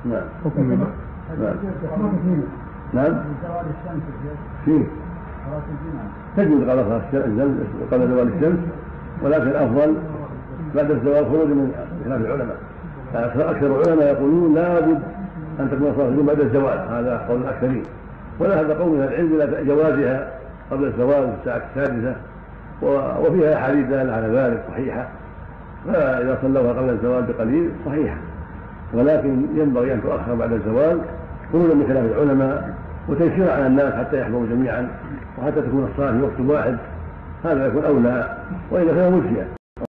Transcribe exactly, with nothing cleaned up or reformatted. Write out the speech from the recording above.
نعم. حكم منه. نعم. نعم. فيه تجوز قبل زوال الشمس، ولكن الأفضل بعد الزوال خروج من خلاف العلماء. أكثر العلماء يقولون لا بد أن تكون صلاة الجمعة بعد الزوال، هذا قول الأكثرين، ولا هذا قول من العلم إلى جوازها قبل الزوال في الساعة السادسة، وفيها أحاديث دالة على ذلك صحيحة، فإذا صلوها قبل الزوال بقليل صحيحة، ولكن ينبغي أن تؤخر بعد الزوال خروجا من خلاف العلماء وتيسيرا على الناس حتى يحضروا جميعا، وحتى تكون الصلاة في وقت واحد، هذا يكون أولى، وإذا كان مجزيا.